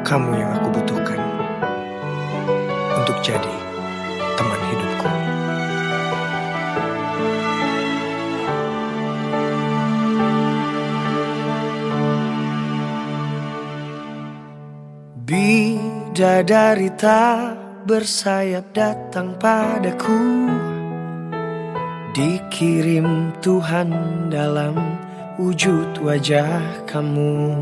Kamu yang aku butuhkan untuk jadi teman hidupku. Bidadari tak bersayap datang padaku, dikirim Tuhan dalam wujud wajah kamu.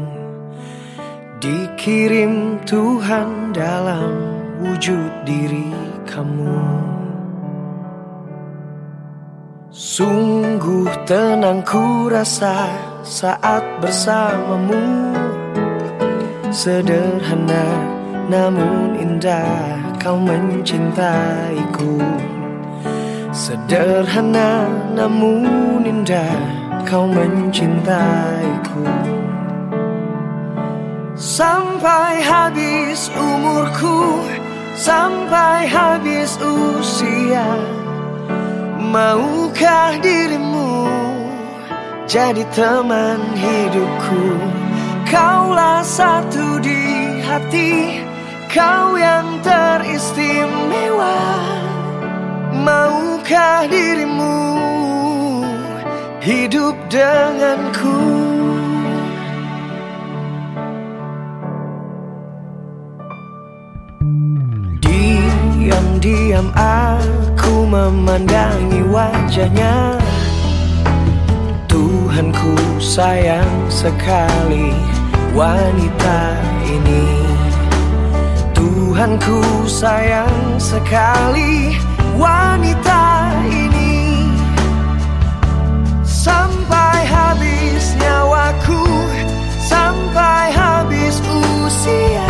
Dikirim Tuhan dalam wujud diri kamu. Sungguh tenang ku rasa saat bersamamu. Sederhana namun indah kau mencintaiku. Sederhana namun indah kau mencintaiku. Sampai habis umurku, sampai habis usia, maukah dirimu jadi teman hidupku? Kaulah satu di hati, kau yang teristimewa. Maukah dirimu hidup denganku? Diam-diam aku memandangi wajahnya. Tuhanku sayang sekali wanita ini. Tuhanku sayang sekali wanita ini. Sampai habis nyawaku, sampai habis usia,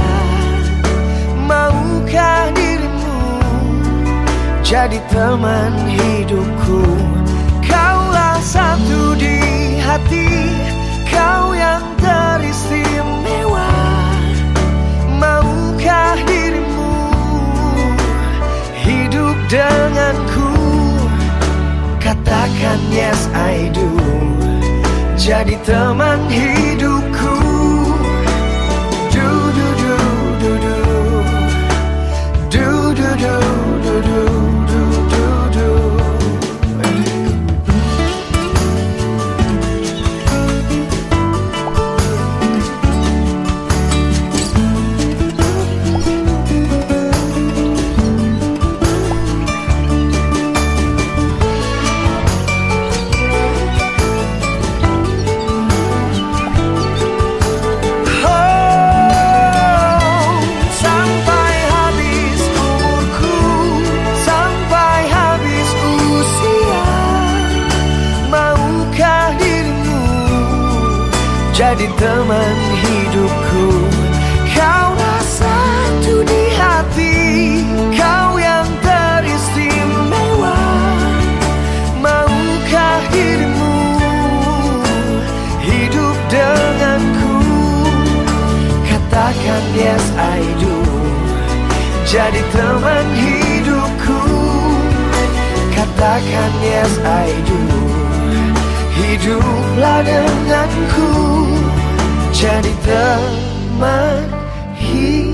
maukah dirimu jadi teman hidupku? Kaulah satu di hati, kau yang teristimewa. Maukah dirimu hidup denganku? Katakan yes I do, jadi teman hidupku. Do do do do do, do do do do do do do do. Jadi teman hidupku. Kaulah satu di hati, kau yang teristimewa. Maukah dirimu hidup denganku? Katakan yes I do, jadi teman hidupku. Katakan yes I do, hiduplah denganku, jadi teman hidupku.